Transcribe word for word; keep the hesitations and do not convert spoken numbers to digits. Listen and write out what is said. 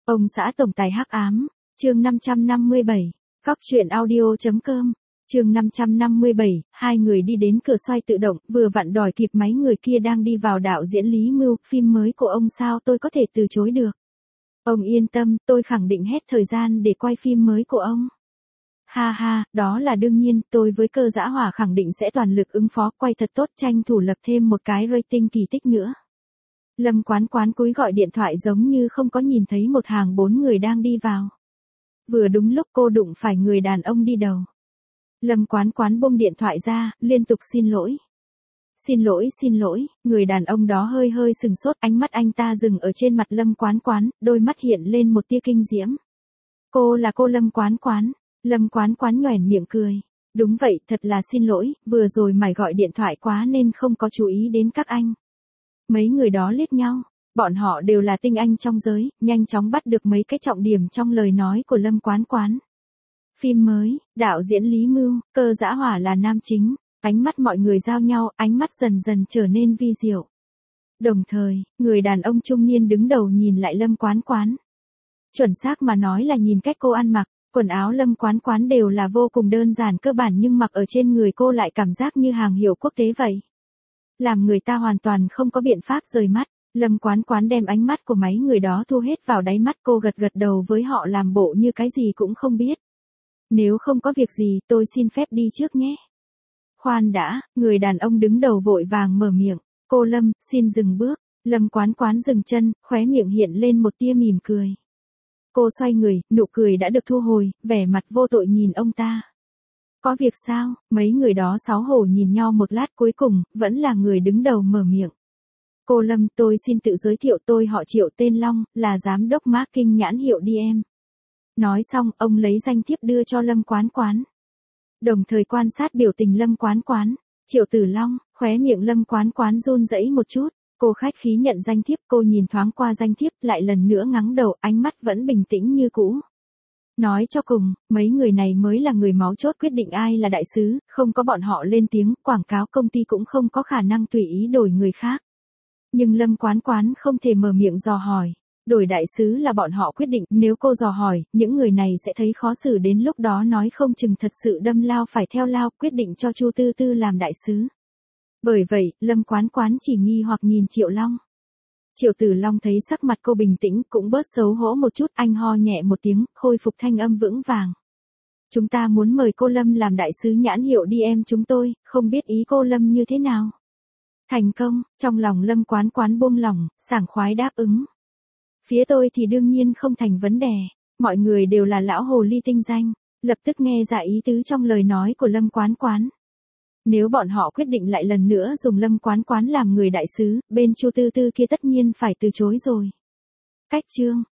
Ông xã tổng tài hắc ám, chương năm trăm năm mươi bảy, Cóc truyện audio.com, chương năm trăm năm mươi bảy, hai người đi đến cửa xoay tự động, vừa vặn đòi kịp máy người kia đang đi vào. Đạo diễn Lý Mưu, phim mới của ông sao tôi có thể từ chối được. Ông yên tâm, tôi khẳng định hết thời gian để quay phim mới của ông. Ha ha, đó là đương nhiên, tôi với Cơ Dã Hỏa khẳng định sẽ toàn lực ứng phó, quay thật tốt, tranh thủ lập thêm một cái rating kỳ tích nữa. Lâm Quán Quán cúi gọi điện thoại giống như không có nhìn thấy một hàng bốn người đang đi vào. Vừa đúng lúc cô đụng phải người đàn ông đi đầu. Lâm Quán Quán buông điện thoại ra, liên tục xin lỗi. Xin lỗi xin lỗi, người đàn ông đó hơi hơi sừng sốt, ánh mắt anh ta dừng ở trên mặt Lâm Quán Quán, đôi mắt hiện lên một tia kinh diễm. Cô là cô Lâm Quán Quán. Lâm Quán Quán nhoẻn miệng cười. Đúng vậy, thật là xin lỗi, vừa rồi mày gọi điện thoại quá nên không có chú ý đến các anh. Mấy người đó liếc nhau, bọn họ đều là tinh anh trong giới, nhanh chóng bắt được mấy cái trọng điểm trong lời nói của Lâm Quán Quán. Phim mới, đạo diễn Lý Mưu, Cơ Dã Hỏa là nam chính, ánh mắt mọi người giao nhau, ánh mắt dần dần trở nên vi diệu. Đồng thời, người đàn ông trung niên đứng đầu nhìn lại Lâm Quán Quán. Chuẩn xác mà nói là nhìn cách cô ăn mặc, quần áo Lâm Quán Quán đều là vô cùng đơn giản cơ bản nhưng mặc ở trên người cô lại cảm giác như hàng hiệu quốc tế vậy. Làm người ta hoàn toàn không có biện pháp rời mắt. Lâm Quán Quán đem ánh mắt của mấy người đó thu hết vào đáy mắt, cô gật gật đầu với họ làm bộ như cái gì cũng không biết. Nếu không có việc gì tôi xin phép đi trước nhé. Khoan đã, người đàn ông đứng đầu vội vàng mở miệng. Cô Lâm, xin dừng bước. Lâm Quán Quán dừng chân, khóe miệng hiện lên một tia mỉm cười. Cô xoay người, nụ cười đã được thu hồi, vẻ mặt vô tội nhìn ông ta. Có việc sao? Mấy người đó xấu hổ nhìn nhau một lát, cuối cùng, vẫn là người đứng đầu mở miệng. Cô Lâm, tôi xin tự giới thiệu, tôi họ Triệu tên Long, là giám đốc marketing nhãn hiệu đê em. Nói xong, ông lấy danh thiếp đưa cho Lâm Quán Quán. Đồng thời quan sát biểu tình Lâm Quán Quán. Triệu Tử Long, khóe miệng Lâm Quán Quán run rẩy một chút. Cô khách khí nhận danh thiếp, cô nhìn thoáng qua danh thiếp, lại lần nữa ngắng đầu, ánh mắt vẫn bình tĩnh như cũ. Nói cho cùng, mấy người này mới là người máu chốt quyết định ai là đại sứ, không có bọn họ lên tiếng, quảng cáo công ty cũng không có khả năng tùy ý đổi người khác. Nhưng Lâm Quán Quán không thể mở miệng dò hỏi. Đổi đại sứ là bọn họ quyết định, nếu cô dò hỏi, những người này sẽ thấy khó xử, đến lúc đó nói không chừng thật sự đâm lao phải theo lao, quyết định cho Chu Tư Tư làm đại sứ. Bởi vậy, Lâm Quán Quán chỉ nghi hoặc nhìn Triệu Long. Triệu Tử Long thấy sắc mặt cô bình tĩnh, cũng bớt xấu hổ một chút, anh ho nhẹ một tiếng, khôi phục thanh âm vững vàng. Chúng ta muốn mời cô Lâm làm đại sứ nhãn hiệu đê em chúng tôi, không biết ý cô Lâm như thế nào? Thành công, trong lòng Lâm Quán Quán buông lỏng, sảng khoái đáp ứng. Phía tôi thì đương nhiên không thành vấn đề, mọi người đều là lão hồ ly tinh danh, lập tức nghe ra ý tứ trong lời nói của Lâm Quán Quán. Nếu bọn họ quyết định lại lần nữa dùng Lâm Quán Quán làm người đại sứ, bên Chu Tư Tư kia tất nhiên phải từ chối rồi. Cách chương,